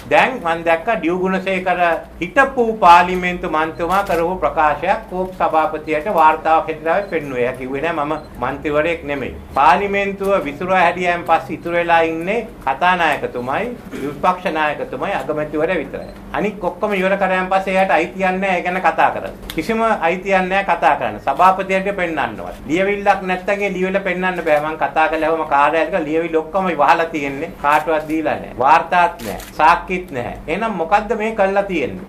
දැන් මම දැක්ක ඩියු ගුණසේකර හිටපු පාර්ලිමේන්තු මන්ත්‍රීතුමා කරපු ප්‍රකාශයක් කෝප් සභාපතියට වාර්තාවක් හැටියට පෙන්නුවේ. එයා කිව්වේ නෑ මම මන්ත්‍රීවරයෙක් නෙමෙයි. පාර්ලිමේන්තුව විසිරුවා හැදියන් පස්සේ ඉතුරු වෙලා ඉන්නේ කතානායකතුමයි, විපක්ෂ නායකතුමයි, අගමැතිවරයා විතරයි. අනික ඔක්කොම ඉවර කරාන් පස්සේ එයාට අයිතියක් නෑ ඒ ගැන කතා කරන්න. කිසිම අයිතියක් නෑ කතා කරන්න. සභාපතියට පෙන්වන්නවත්. ලියවිල්ලක් නැත්තම් ඒ ලියවිල්ල පෙන්වන්න බෑ. මම කතා කළාම කාර්යාලයක ලියවිල්ල ඔක්කොම වහලා තියෙන්නේ. කාටවත් දීලා නෑ. වාර්තාත් නෑ. සාක්කිත් නෑ. එහෙනම් මොකද්ද මේ කළා තියෙන්නේ?